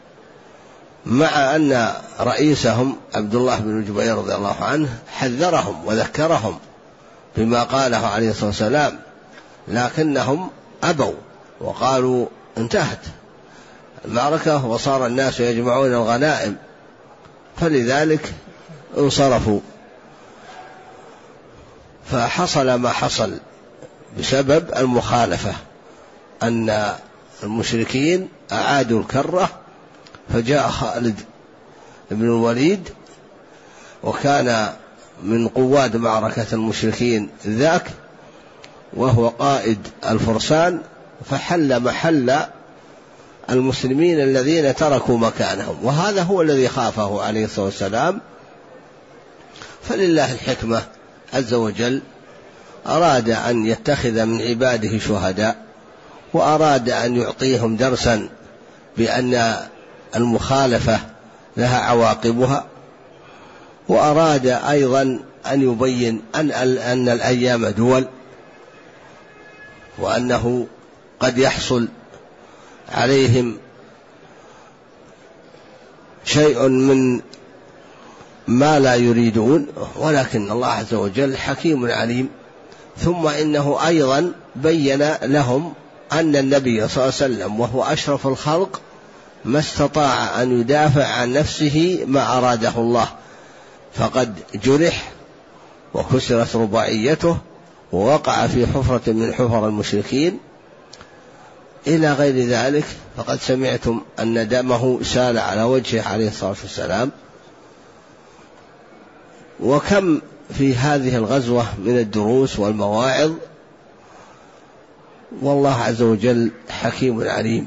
مع أن رئيسهم عبد الله بن جبير رضي الله عنه حذرهم وذكرهم بما قاله عليه الصلاة والسلام، لكنهم أبوا وقالوا انتهت المعركة وصار الناس يجمعون الغنائم، فلذلك انصرفوا. فحصل ما حصل بسبب المخالفة، أن المشركين أعادوا الكرة، فجاء خالد بن الوليد وكان من قواد معركة المشركين ذاك، وهو قائد الفرسان، فحل محل المسلمين الذين تركوا مكانهم، وهذا هو الذي خافه عليه الصلاة والسلام. فلله الحكمة عز وجل، أراد أن يتخذ من عباده شهداء، وأراد أن يعطيهم درسا بأن المخالفة لها عواقبها، وأراد أيضا أن يبين أن الأيام دول، وأنه قد يحصل عليهم شيء من ما لا يريدون، ولكن الله عز وجل حكيم عليم. ثم إنه أيضا بين لهم أن النبي صلى الله عليه وسلم وهو أشرف الخلق ما استطاع أن يدافع عن نفسه ما أراده الله، فقد جرح وكسرت رباعيته ووقع في حفرة من حفر المشركين إلى غير ذلك. فقد سمعتم أن دمه سال على وجهه عليه الصلاة والسلام. وكم في هذه الغزوة من الدروس والمواعظ، والله عز وجل حكيم عليم.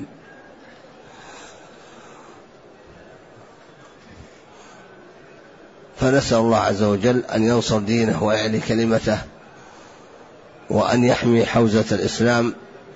فنسأل الله عز وجل أن ينصر دينه ويعلي كلمته، وأن يحمي حوزة الإسلام،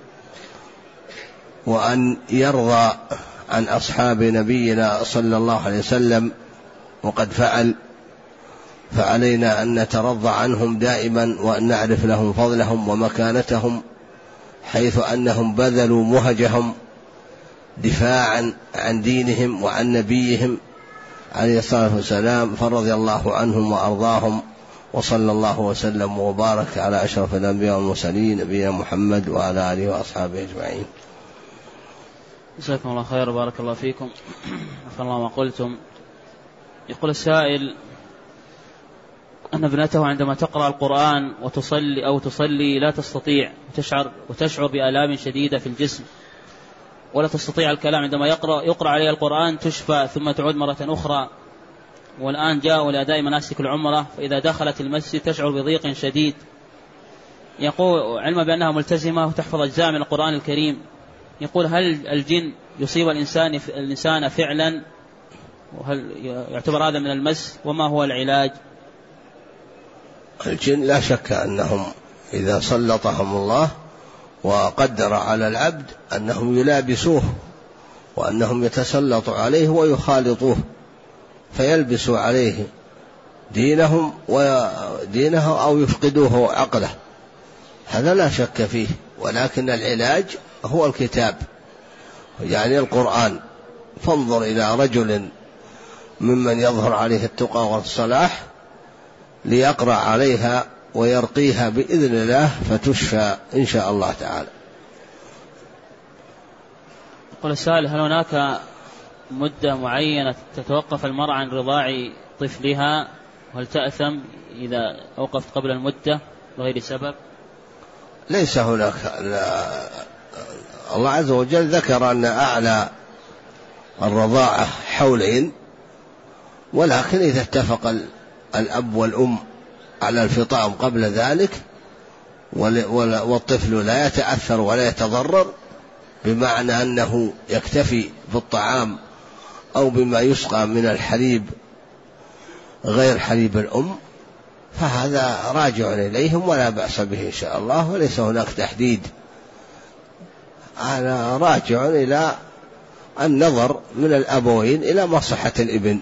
وأن يرضى عن أصحاب نبينا صلى الله عليه وسلم، وقد فعل، فعلينا أن نترضى عنهم دائما، وأن نعرف لهم فضلهم ومكانتهم، حيث أنهم بذلوا مهجهم دفاعا عن دينهم وعن نبيهم عليه الصلاة والسلام، فرضي الله عنهم وأرضاهم. وصلى الله وسلم وبارك على أشرف الأنبياء والمرسلين نبينا محمد وعلى آله وأصحابه أجمعين. جزاكم الله خير وبارك الله فيكم، عفى الله ما قلتم. يقول السائل أن ابنته عندما تقرأ القرآن تصلي لا تستطيع، وتشعر بآلام شديدة في الجسم، ولا تستطيع الكلام. عندما يقرأ عليها القرآن تشفى ثم تعود مرة أخرى. والآن جاءوا لأداء مناسك العمرة، فإذا دخلت المسجد تشعر بضيق شديد. يقول علما بأنها ملتزمة وتحفظ أجزاء من القرآن الكريم، يقول هل الجن يصيب الإنسان فعلا، وهل يعتبر هذا من المس، وما هو العلاج؟ الجن لا شك أنهم إذا سلطهم الله وقدر على العبد أنهم يلابسوه، وأنهم يتسلطوا عليه ويخالطوه، فيلبسوا عليه دينه أو يفقدوه عقله، هذا لا شك فيه. ولكن العلاج هو الكتاب، يعني القرآن. فانظر إلى رجل ممن يظهر عليه التقى والصلاح ليقرأ عليها ويرقيها بإذن الله، فتشفى إن شاء الله تعالى. يقول السائل هل هناك مدة معينة تتوقف المرأة عن رضاع طفلها، وهل تأثم إذا أوقفت قبل المدة بغير سبب؟ ليس هناك، الله عز وجل ذكر أن أعلى الرضاعة حولين، ولكن إذا اتفق الأب والأم على الفطام قبل ذلك والطفل لا يتأثر ولا يتضرر، بمعنى أنه يكتفي بالطعام أو بما يسقى من الحليب غير حليب الأم، فهذا راجع إليهم ولا بأس به إن شاء الله، وليس هناك تحديد. أنا راجع إلى النظر من الأبوين إلى مصلحة الابن.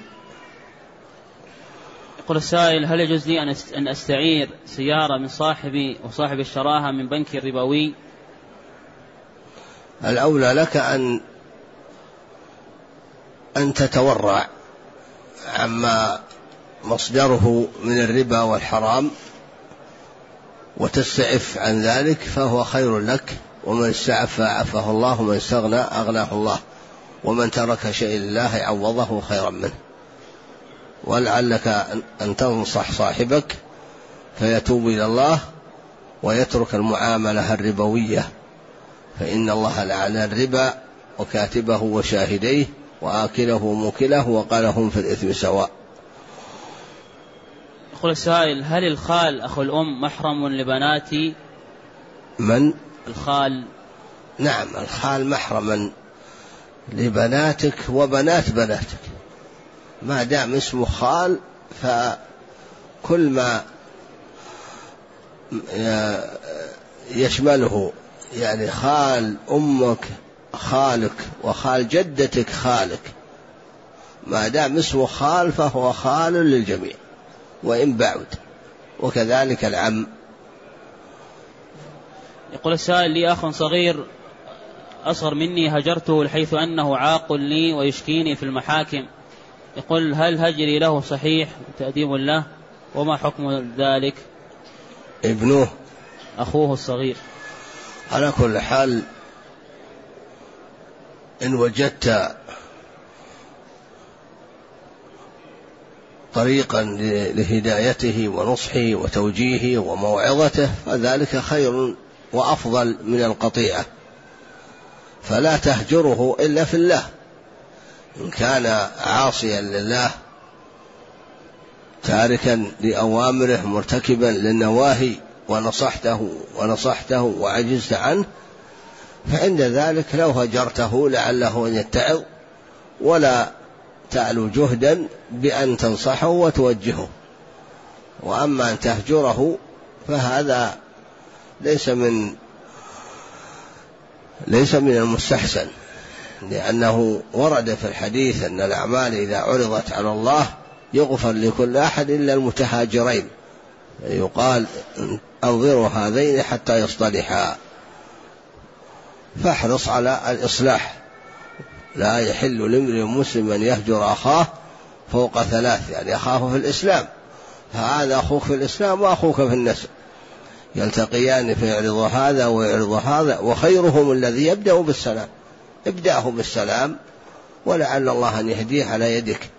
يقول السائل هل يجوز لي أن أستعير سيارة من صاحبي وصاحب اشتراها من بنك ربوي؟ الأولى لك أن تتورع عما مصدره من الربا والحرام وتستعف عن ذلك، فهو خير لك. ومن استعف عفه الله، ومن استغنى أغناه الله، ومن ترك شيء لله عوضه خيرا منه. ولعلك أن تنصح صاحبك فيتوب إلى الله ويترك المعاملة الربوية، فإن الله لعن الربا وكاتبه وشاهديه وآكله وموكله وقال هم في الإثم سواء. يقول السائل: هل الخال أخو الأم محرم لبناتي؟ من؟ الخال. نعم، الخال محرما لبناتك وبنات بناتك، ما دام اسمه خال فكل ما يشمله، يعني خال أمك خالك وخال جدتك خالك، ما دام اسمه خال فهو خال للجميع وإن بعد، وكذلك العم. يقول السائل: لي أخ صغير أصغر مني هجرته حيث أنه عاق لي ويشكيني في المحاكم، يقول: هل هجري له صحيح تأديب له؟ وما حكم ذلك؟ ابنه أخوه الصغير. على كل حال، إن وجدت طريقا لهدايته ونصحه وتوجيهه وموعظته فذلك خير وأفضل من القطيعة، فلا تهجره إلا في الله. إن كان عاصيا لله تاركا لأوامره مرتكبا للنواهي ونصحته وعجزت عنه، فعند ذلك لو هجرته لعله أن يتعظ، ولا تعلو جهدا بأن تنصحه وتوجهه. وأما أن تهجره فهذا ليس من المستحسن، لأنه ورد في الحديث أن الأعمال إذا عرضت على الله يغفر لكل أحد إلا المتهاجرين، يقال: أنظروا هذين حتى يصطلحا. فاحرص على الإصلاح، لا يحل لامرئ مسلم أن يهجر أخاه فوق 3، يعني أخاه في الإسلام، فهذا أخوك في الإسلام وأخوك في النسب، يلتقيان فيعرض هذا ويعرض هذا، وخيرهم الذي يبدأ بالسلام. ابدأه بالسلام ولعل الله أن يهديه على يدك.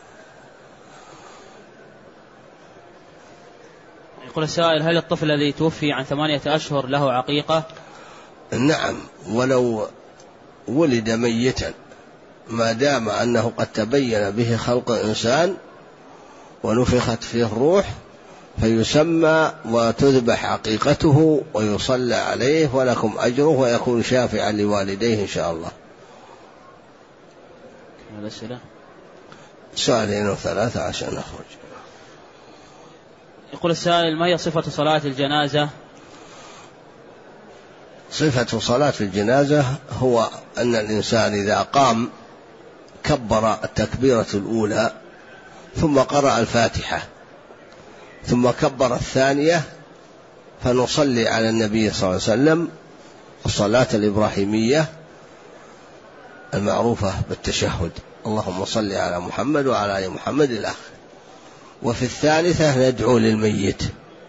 يقول السائل: هل الطفل الذي توفي عن 8 أشهر له عقيقة؟ نعم، ولو ولد ميتا ما دام أنه قد تبين به خلق إنسان ونفخت فيه الروح فيسمى وتذبح عقيقته ويصلى عليه ولكم أجره ويكون شافعا لوالديه إن شاء الله. سؤالين و3 عشان نخرج. يقول السائل: ما هي صفة صلاة الجنازة؟ صفة صلاة الجنازة هو أن الإنسان إذا قام كبر التكبيرة الأولى ثم قرأ الفاتحة ثم كبر الثانية، فنصلي على النبي صلى الله عليه وسلم الصلاة الإبراهيمية المعروفة بالتشهد: اللهم صل على محمد وعلى آل محمد الآخر. وفي الثالثة ندعو للميت،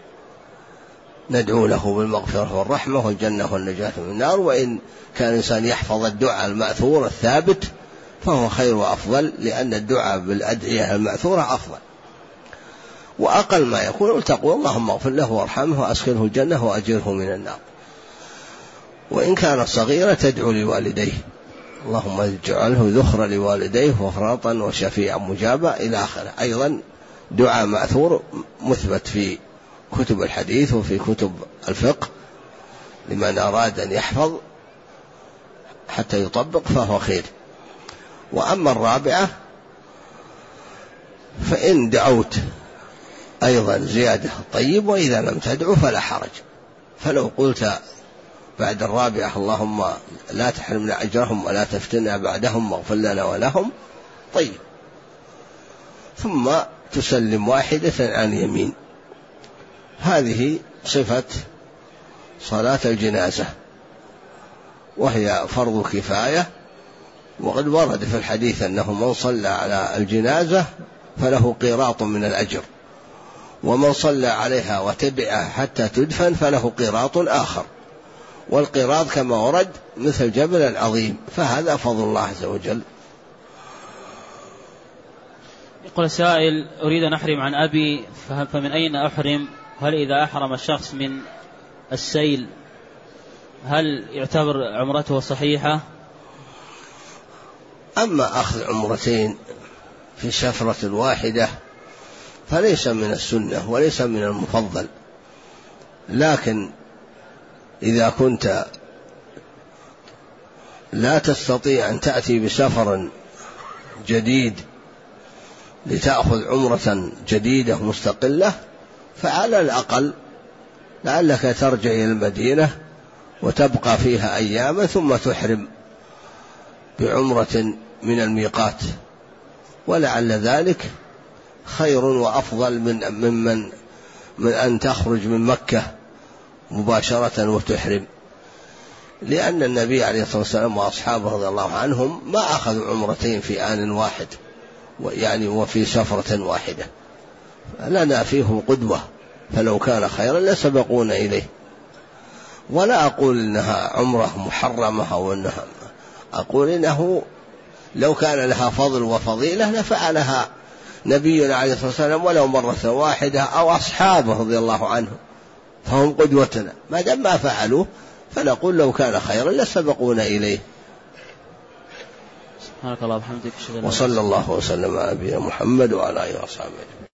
ندعو له بالمغفرة والرحمة والجنة والنجاة من النار. وإن كان الإنسان يحفظ الدعاء المأثور الثابت فهو خير وأفضل، لأن الدعاء بالأدعية المأثورة أفضل. وأقل ما يكون تقول: اللهم اغفر له وارحمه وأسكنه الجنة وأجره من النار. وإن كان صغيرا تدعو لوالديه: اللهم اجعله ذخر لوالديه وفراطا وشفيعا مجابا إلى آخره. أيضا دعاء مأثور مثبت في كتب الحديث وفي كتب الفقه لمن أراد أن يحفظ حتى يطبق فهو خير. وأما الرابعة فإن دعوت أيضا زيادة طيب، وإذا لم تدعو فلا حرج. فلو قلت بعد الرابعة: اللهم لا تحرمنا أجرهم ولا تفتنا بعدهم واغفر لنا ولهم، طيب، ثم تسلم واحدة عن يمين. هذه صفة صلاة الجنازة، وهي فرض كفاية. وقد ورد في الحديث أنه من صلى على الجنازة فله قيراط من الأجر، ومن صلى عليها وتبعها حتى تدفن فله قيراط آخر، والقيراط كما ورد مثل جبل العظيم، فهذا فضل الله عز وجل. يقول السائل: أريد أن أحرم عن أبي، فمن أين أحرم؟ هل إذا أحرم الشخص من السيل هل يعتبر عمرته صحيحة؟ أما أخذ عمرتين في شفرة واحدة فليس من السنة وليس من المفضل، لكن إذا كنت لا تستطيع أن تأتي بسفر جديد لتأخذ عمرة جديدة مستقلة فعلى الأقل لعلك ترجع إلى المدينة وتبقى فيها أياما ثم تحرم بعمرة من الميقات، ولعل ذلك خير وأفضل من أن تخرج من مكة مباشرة وتحرم، لأن النبي عليه الصلاة والسلام وأصحابه رضي الله عنهم ما أخذوا عمرتين في آن واحد يعني وفي سفرة واحدة، لنا فيهم قدوة، فلو كان خيرا لسبقونا إليه. ولا أقول إنها عمرة محرمة أو إنها، أقول إنه لو كان لها فضل وفضيلة لفعلها نبينا عليه الصلاة والسلام ولو مرة واحدة أو أصحابه رضي الله عنهم، فهم قدوتنا، ما دام ما فعلوه فنقول لو كان خيرا لسبقونا إليه. سبحانك اللهم وبحمدك، وصلى الله وسلم على نبينا محمد وعلى آله وصحبه.